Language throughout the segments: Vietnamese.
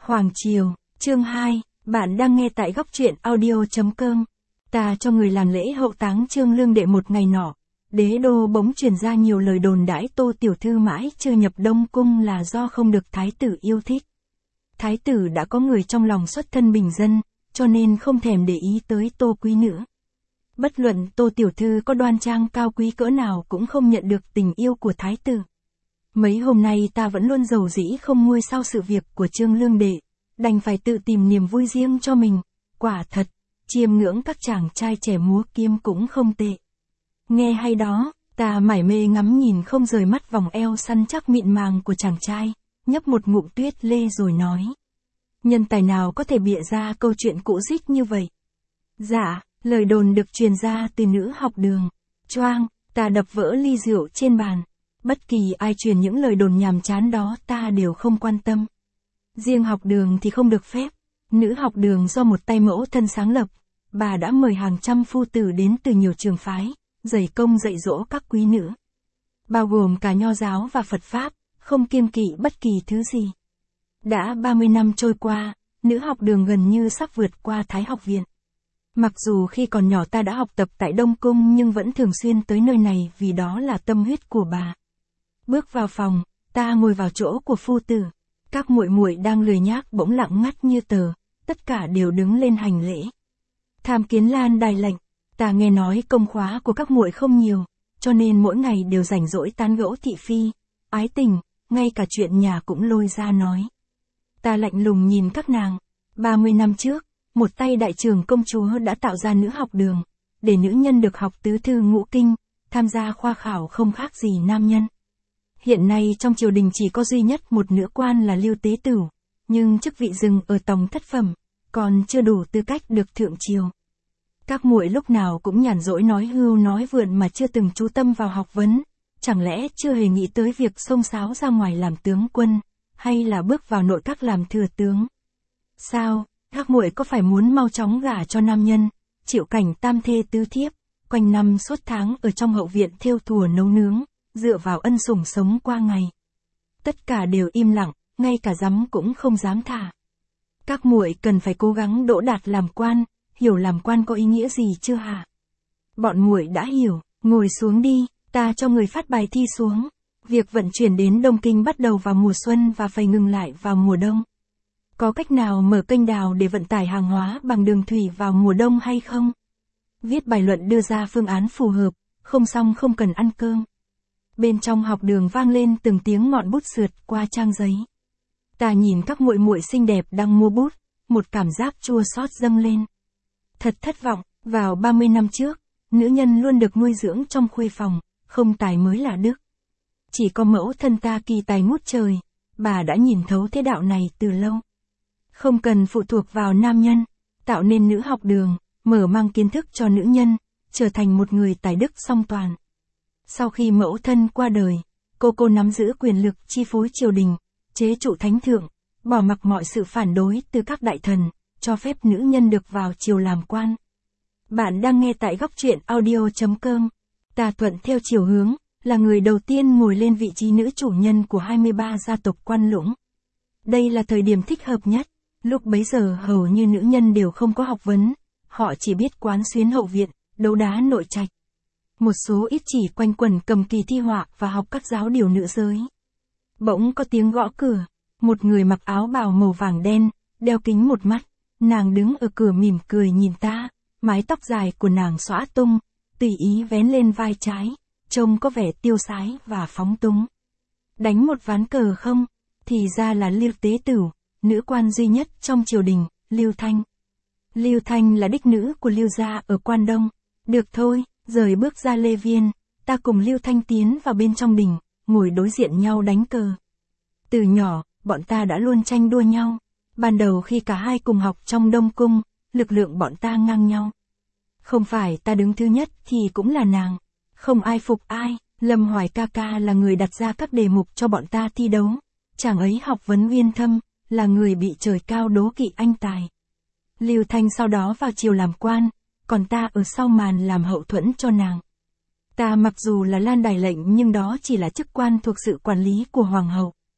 Khoảng chiều, chương 2, bạn đang nghe tại góc truyện audio.com. Ta cho người làm lễ hậu táng Trương Lương Đệ một ngày nọ, đế đô bỗng truyền ra nhiều lời đồn đãi Tô tiểu thư mãi chưa nhập Đông cung là do không được thái tử yêu thích. Thái tử đã có người trong lòng xuất thân bình dân, cho nên không thèm để ý tới Tô quý nữ. Bất luận Tô tiểu thư có đoan trang cao quý cỡ nào cũng không nhận được tình yêu của thái tử. Mấy hôm nay ta vẫn luôn rầu rĩ không nguôi sau sự việc của Trương Lương Đệ, đành phải tự tìm niềm vui riêng cho mình. Quả thật, chiêm ngưỡng các chàng trai trẻ múa kiếm cũng không tệ. Nghe hay đó, ta mải mê ngắm nhìn không rời mắt vòng eo săn chắc mịn màng của chàng trai, nhấp một ngụm tuyết lê rồi nói. Nhân tài nào có thể bịa ra câu chuyện cũ rích như vậy? Dạ, lời đồn được truyền ra từ nữ học đường. Choang, ta đập vỡ ly rượu trên bàn. Bất kỳ ai truyền những lời đồn nhàm chán đó ta đều không quan tâm. Riêng học đường thì không được phép. Nữ học đường do một tay mẫu thân sáng lập, bà đã mời hàng trăm phu tử đến từ nhiều trường phái, dày công dạy dỗ các quý nữ. Bao gồm cả Nho giáo và Phật Pháp, không kiêng kỵ bất kỳ thứ gì. Đã 30 năm trôi qua, nữ học đường gần như sắp vượt qua Thái học viện. Mặc dù khi còn nhỏ ta đã học tập tại Đông Cung nhưng vẫn thường xuyên tới nơi này vì đó là tâm huyết của bà. Bước vào phòng, ta ngồi vào chỗ của phu tử. Các muội muội đang lười nhác bỗng lặng ngắt như tờ, tất cả đều đứng lên hành lễ. Tham Kiến Lan đài lệnh, ta nghe nói công khóa của các muội không nhiều, cho nên mỗi ngày đều rảnh rỗi tán gẫu thị phi, ái tình, ngay cả chuyện nhà cũng lôi ra nói. Ta lạnh lùng nhìn các nàng. 30 năm trước, một tay đại trưởng công chúa đã tạo ra nữ học đường, để nữ nhân được học tứ thư ngũ kinh, tham gia khoa khảo không khác gì nam nhân. Hiện nay trong triều đình chỉ có duy nhất một nữ quan là Lưu Tế Tửu, nhưng chức vị dừng ở tòng thất phẩm, còn chưa đủ tư cách được thượng triều. Các muội lúc nào cũng nhàn rỗi nói hưu nói vượn mà chưa từng chú tâm vào học vấn, chẳng lẽ chưa hề nghĩ tới việc xông xáo ra ngoài làm tướng quân, hay là bước vào nội các làm thừa tướng? Sao, các muội có phải muốn mau chóng gả cho nam nhân, chịu cảnh tam thê tứ thiếp, quanh năm suốt tháng ở trong hậu viện thêu thùa nấu nướng, dựa vào ân sủng sống qua ngày? Tất cả đều im lặng, ngay cả giấm cũng không dám thả. Các muội cần phải cố gắng đỗ đạt làm quan, hiểu làm quan có ý nghĩa gì chưa hả? Bọn muội đã hiểu, ngồi xuống đi, ta cho người phát bài thi xuống. Việc vận chuyển đến Đông Kinh bắt đầu vào mùa xuân và phải ngừng lại vào mùa đông. Có cách nào mở kênh đào để vận tải hàng hóa bằng đường thủy vào mùa đông hay không? Viết bài luận đưa ra phương án phù hợp, không xong không cần ăn cơm. Bên trong học đường vang lên từng tiếng ngọn bút sượt qua trang giấy. Ta nhìn các muội muội xinh đẹp đang mua bút, một cảm giác chua xót dâng lên. Thật thất vọng, vào 30 năm trước, nữ nhân luôn được nuôi dưỡng trong khuê phòng, không tài mới là đức. Chỉ có mẫu thân ta kỳ tài ngút trời, bà đã nhìn thấu thế đạo này từ lâu. Không cần phụ thuộc vào nam nhân, tạo nên nữ học đường, mở mang kiến thức cho nữ nhân, trở thành một người tài đức song toàn. Sau khi mẫu thân qua đời, cô nắm giữ quyền lực chi phối triều đình, chế trụ thánh thượng, bỏ mặc mọi sự phản đối từ các đại thần, cho phép nữ nhân được vào triều làm quan. Bạn đang nghe tại góc truyện audio.com. Ta thuận theo chiều hướng, là người đầu tiên ngồi lên vị trí nữ chủ nhân của 23 gia tộc Quan Lũng. Đây là thời điểm thích hợp nhất, lúc bấy giờ hầu như nữ nhân đều không có học vấn, họ chỉ biết quán xuyến hậu viện, đấu đá nội trạch. Một số ít chỉ quanh quẩn cầm kỳ thi họa và học các giáo điều nữ giới. Bỗng có tiếng gõ cửa, một người mặc áo bào màu vàng đen, đeo kính một mắt, nàng đứng ở cửa mỉm cười nhìn ta, mái tóc dài của nàng xõa tung, tùy ý vén lên vai trái, trông có vẻ tiêu sái và phóng túng. Đánh một ván cờ không? Thì ra là Lưu Tế Tửu, nữ quan duy nhất trong triều đình, Lưu Thanh. Lưu Thanh là đích nữ của Lưu gia ở Quan Đông. Được thôi, rời bước ra Lê Viên, ta cùng Lưu Thanh tiến vào bên trong đình, ngồi đối diện nhau đánh cờ. Từ nhỏ, bọn ta đã luôn tranh đua nhau. Ban đầu khi cả hai cùng học trong Đông Cung, lực lượng bọn ta ngang nhau. Không phải ta đứng thứ nhất thì cũng là nàng. Không ai phục ai, Lâm Hoài ca ca là người đặt ra các đề mục cho bọn ta thi đấu. Chàng ấy học vấn uyên thâm, là người bị trời cao đố kỵ anh tài. Lưu Thanh sau đó vào triều làm quan, còn ta ở sau màn làm hậu thuẫn cho nàng. Ta mặc dù là Lan đài lệnh nhưng đó chỉ là chức quan thuộc sự quản lý của hoàng hậu.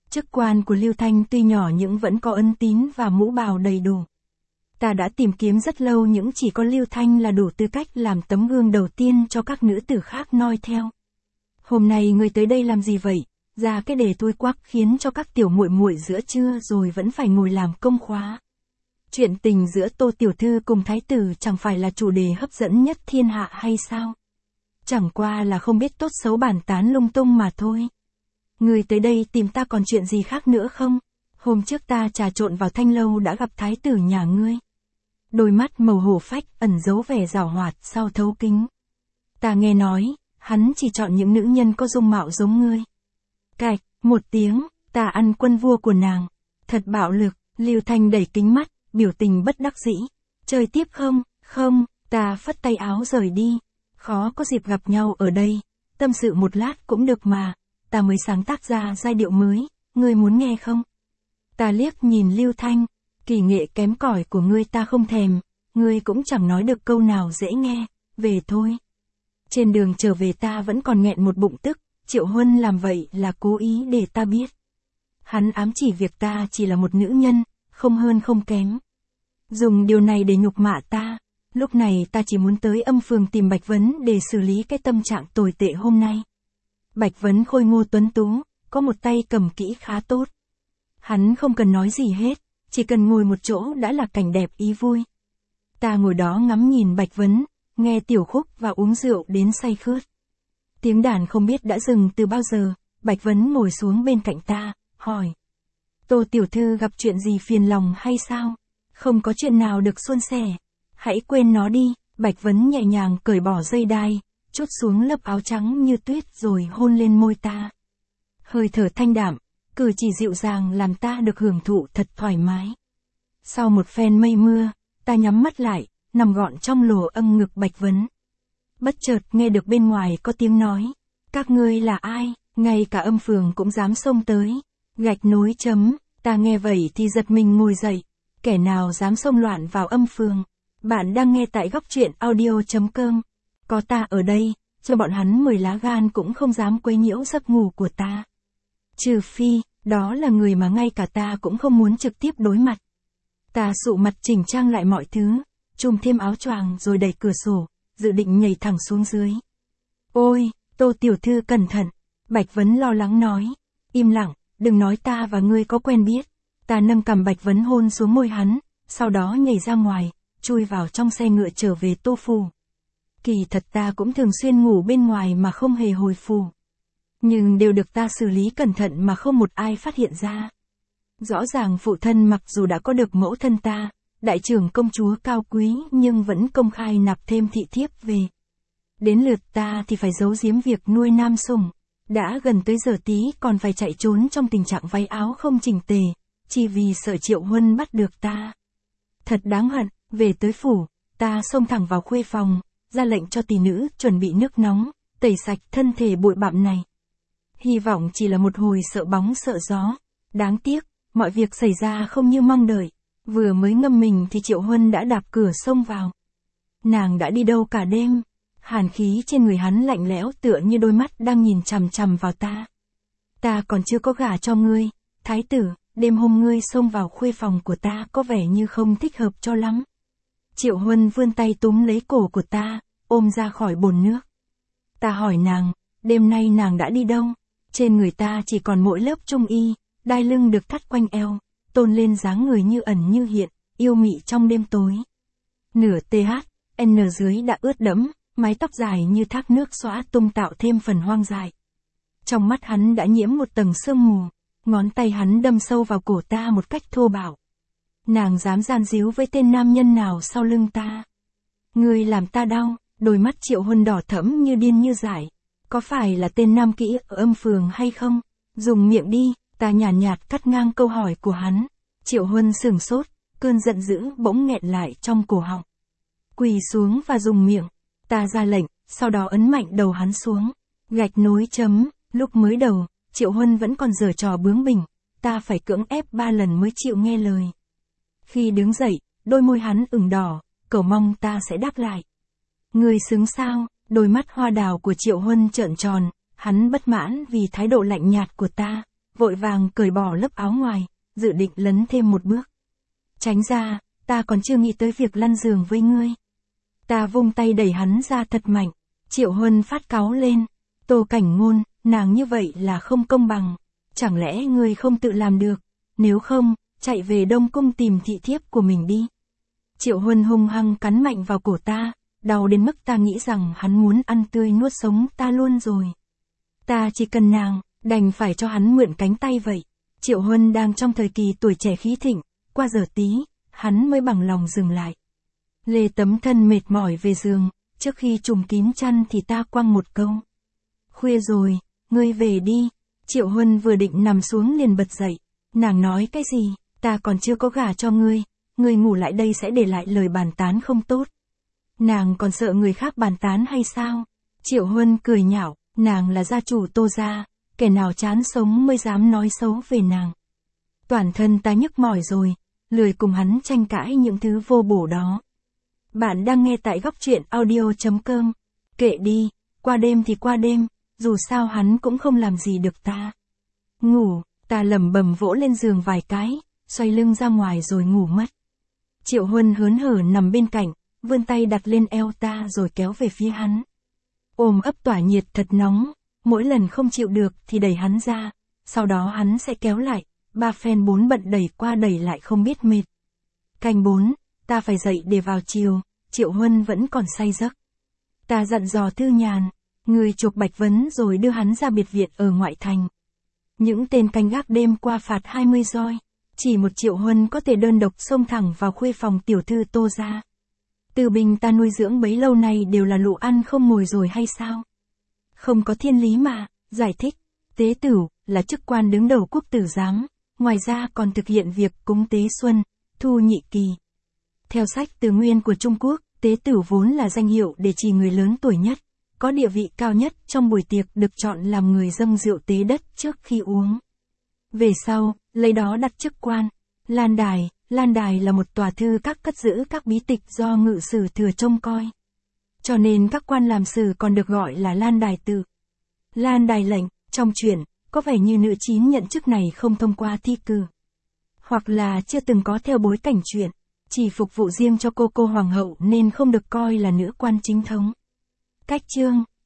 Chức quan của Lưu Thanh tuy nhỏ nhưng vẫn có ân tín và mũ bào đầy đủ. Ta đã tìm kiếm rất lâu nhưng chỉ có Lưu Thanh là đủ tư cách làm tấm gương đầu tiên cho các nữ tử khác noi theo. Hôm nay ngươi tới đây làm gì vậy? Ra cái đề tôi quắc khiến cho các tiểu muội muội giữa trưa rồi vẫn phải ngồi làm công khóa. Chuyện tình giữa Tô tiểu thư cùng thái tử chẳng phải là chủ đề hấp dẫn nhất thiên hạ hay sao? Chẳng qua là không biết tốt xấu bàn tán lung tung mà thôi. Ngươi tới đây tìm ta còn chuyện gì khác nữa không? Hôm trước ta trà trộn vào Thanh lâu đã gặp thái tử nhà ngươi. Đôi mắt màu hổ phách ẩn giấu vẻ giảo hoạt sau thấu kính. Ta nghe nói, hắn chỉ chọn những nữ nhân có dung mạo giống ngươi. Cạch, một tiếng, ta ăn quân vua của nàng. Thật bạo lực, Lưu Thanh đẩy kính mắt, biểu tình bất đắc dĩ. Chơi tiếp không? Không, ta phất tay áo rời đi. Khó có dịp gặp nhau ở đây. Tâm sự một lát cũng được mà. Ta mới sáng tác ra giai điệu mới, ngươi muốn nghe không? Ta liếc nhìn Lưu Thanh, kỳ nghệ kém cỏi của ngươi ta không thèm, ngươi cũng chẳng nói được câu nào dễ nghe, về thôi. Trên đường trở về ta vẫn còn nghẹn một bụng tức, Triệu Huân làm vậy là cố ý để ta biết. Hắn ám chỉ việc ta chỉ là một nữ nhân, không hơn không kém. Dùng điều này để nhục mạ ta, lúc này ta chỉ muốn tới Âm Phường tìm Bạch Vấn để xử lý cái tâm trạng tồi tệ hôm nay. Bạch Vấn khôi ngô tuấn tú, có một tay cầm kỹ khá tốt. Hắn không cần nói gì hết, chỉ cần ngồi một chỗ đã là cảnh đẹp ý vui. Ta ngồi đó ngắm nhìn Bạch Vấn, nghe tiểu khúc và uống rượu đến say khướt. Tiếng đàn không biết đã dừng từ bao giờ, Bạch Vấn ngồi xuống bên cạnh ta, hỏi. Tô tiểu thư gặp chuyện gì phiền lòng hay sao? Không có chuyện nào được suôn sẻ. Hãy quên nó đi, Bạch Vấn nhẹ nhàng cởi bỏ dây đai, trút xuống lớp áo trắng như tuyết rồi hôn lên môi ta. Hơi thở thanh đạm, cử chỉ dịu dàng làm ta được hưởng thụ thật thoải mái. Sau một phen mây mưa, ta nhắm mắt lại, nằm gọn trong lồ âng ngực Bạch Vấn. Bất chợt nghe được bên ngoài có tiếng nói. Các ngươi là ai? Ngay cả Âm Phường cũng dám xông tới. Gạch nối chấm, ta nghe vậy thì giật mình ngồi dậy. Kẻ nào dám xông loạn vào Âm Phường? Bạn đang nghe tại góc truyện audio.com. Có ta ở đây, cho bọn hắn 10 lá gan cũng không dám quấy nhiễu giấc ngủ của ta. Trừ phi, đó là người mà ngay cả ta cũng không muốn trực tiếp đối mặt. Ta sụ mặt chỉnh trang lại mọi thứ, chùm thêm áo choàng rồi đẩy cửa sổ, dự định nhảy thẳng xuống dưới. Ôi, Tô tiểu thư cẩn thận, Bạch Vấn lo lắng nói. Im lặng, đừng nói ta và ngươi có quen biết. Ta nâng cằm Bạch Vấn hôn xuống môi hắn, sau đó nhảy ra ngoài, chui vào trong xe ngựa trở về Tô phủ. Kỳ thật ta cũng thường xuyên ngủ bên ngoài mà không hề hồi phủ. Nhưng đều được ta xử lý cẩn thận mà không một ai phát hiện ra. Rõ ràng phụ thân mặc dù đã có được mẫu thân ta, đại trưởng công chúa cao quý nhưng vẫn công khai nạp thêm thị thiếp về. Đến lượt ta thì phải giấu giếm việc nuôi nam sủng. Đã gần tới giờ tí còn phải chạy trốn trong tình trạng váy áo không chỉnh tề, chỉ vì sợ Triệu Huân bắt được ta. Thật đáng hận, về tới phủ, ta xông thẳng vào khuê phòng, ra lệnh cho tỷ nữ chuẩn bị nước nóng, tẩy sạch thân thể bụi bặm này. Hy vọng chỉ là một hồi sợ bóng sợ gió. Đáng tiếc, mọi việc xảy ra không như mong đợi. Vừa mới ngâm mình thì Triệu Huân đã đạp cửa xông vào. Nàng đã đi đâu cả đêm? Hàn khí trên người hắn lạnh lẽo tựa như đôi mắt đang nhìn chằm chằm vào ta. Ta còn chưa có gả cho ngươi, thái tử, đêm hôm ngươi xông vào khuê phòng của ta có vẻ như không thích hợp cho lắm. Triệu Huân vươn tay túm lấy cổ của ta, ôm ra khỏi bồn nước. Ta hỏi nàng, đêm nay nàng đã đi đâu? Trên người ta chỉ còn mỗi lớp trung y, đai lưng được thắt quanh eo, tôn lên dáng người như ẩn như hiện, yêu mị trong đêm tối. Nửa THN dưới đã ướt đẫm, mái tóc dài như thác nước xõa tung tạo thêm phần hoang dại. Trong mắt hắn đã nhiễm một tầng sương mù, ngón tay hắn đâm sâu vào cổ ta một cách thô bạo. Nàng dám gian díu với tên nam nhân nào sau lưng ta? Ngươi làm ta đau, đôi mắt Triệu Huân đỏ thẫm như điên như dại. Có phải là tên nam kỹ ở Âm Phường hay không? Dùng miệng đi, ta nhàn nhạt cắt ngang câu hỏi của hắn. Triệu Huân sửng sốt, cơn giận dữ bỗng nghẹn lại trong cổ họng. Quỳ xuống và dùng miệng. Ta ra lệnh, sau đó ấn mạnh đầu hắn xuống. Gạch nối chấm, lúc mới đầu, Triệu Huân vẫn còn giở trò bướng bỉnh. Ta phải cưỡng ép 3 lần mới chịu nghe lời. Khi đứng dậy, đôi môi hắn ửng đỏ, cầu mong ta sẽ đáp lại. Ngươi xứng sao? Đôi mắt hoa đào của Triệu Huân trợn tròn, hắn bất mãn vì thái độ lạnh nhạt của ta, vội vàng cởi bỏ lớp áo ngoài, dự định lấn thêm một bước. Tránh ra, ta còn chưa nghĩ tới việc lăn giường với ngươi. Ta vung tay đẩy hắn ra thật mạnh. Triệu Huân phát cáu lên. Tô Cảnh Ngôn, nàng như vậy là không công bằng. Chẳng lẽ ngươi không tự làm được? Nếu không, chạy về Đông Cung tìm thị thiếp của mình đi. Triệu Huân hung hăng cắn mạnh vào cổ ta, đau đến mức ta nghĩ rằng hắn muốn ăn tươi nuốt sống ta luôn rồi. Ta chỉ cần nàng, đành phải cho hắn mượn cánh tay vậy. Triệu Huân đang trong thời kỳ tuổi trẻ khí thịnh, qua giờ tí, hắn mới bằng lòng dừng lại. Lê tấm thân mệt mỏi về giường, trước khi trùm kín chăn thì ta quăng một câu. Khuya rồi, ngươi về đi. Triệu Huân vừa định nằm xuống liền bật dậy. Nàng nói cái gì, ta còn chưa có gả cho ngươi ngủ lại đây sẽ để lại lời bàn tán không tốt. Nàng còn sợ người khác bàn tán hay sao? Triệu Huân cười nhạo, nàng là gia chủ Tô gia, kẻ nào chán sống mới dám nói xấu về nàng. Toàn thân ta nhức mỏi rồi, lười cùng hắn tranh cãi những thứ vô bổ đó. Bạn đang nghe tại góc truyện audio.com. Kệ đi, qua đêm thì qua đêm, dù sao hắn cũng không làm gì được ta. Ngủ, ta lẩm bẩm vỗ lên giường vài cái, xoay lưng ra ngoài rồi ngủ mất. Triệu Huân hớn hở nằm bên cạnh, vươn tay đặt lên eo ta rồi kéo về phía hắn. Ôm ấp tỏa nhiệt thật nóng, mỗi lần không chịu được thì đẩy hắn ra, sau đó hắn sẽ kéo lại, 3 phen 4 bận đẩy qua đẩy lại không biết mệt. Canh 4, ta phải dậy để vào chiều, Triệu Huân vẫn còn say giấc. Ta dặn dò Thư Nhàn, người chuộc Bạch Vấn rồi đưa hắn ra biệt viện ở ngoại thành. Những tên canh gác đêm qua phạt 20 roi, chỉ một Triệu Huân có thể đơn độc xông thẳng vào khuê phòng tiểu thư Tô gia. Từ binh ta nuôi dưỡng bấy lâu nay đều là lũ ăn không ngồi rồi hay sao? Không có thiên lý mà, giải thích, tế tửu là chức quan đứng đầu quốc tử giám, ngoài ra còn thực hiện việc cúng tế xuân, thu nhị kỳ. Theo sách Từ Nguyên của Trung Quốc, tế tửu vốn là danh hiệu để chỉ người lớn tuổi nhất, có địa vị cao nhất trong buổi tiệc được chọn làm người dâng rượu tế đất trước khi uống. Về sau, lấy đó đặt chức quan. Lan đài là một tòa thư các cất giữ các bí tịch do ngự sử thừa trông coi. Cho nên các quan làm sử còn được gọi là Lan đài tự. Lan đài lệnh, trong truyện, có vẻ như nữ chín nhận chức này không thông qua thi cử. Hoặc là chưa từng có theo bối cảnh truyện, chỉ phục vụ riêng cho cô hoàng hậu nên không được coi là nữ quan chính thống. Cách chương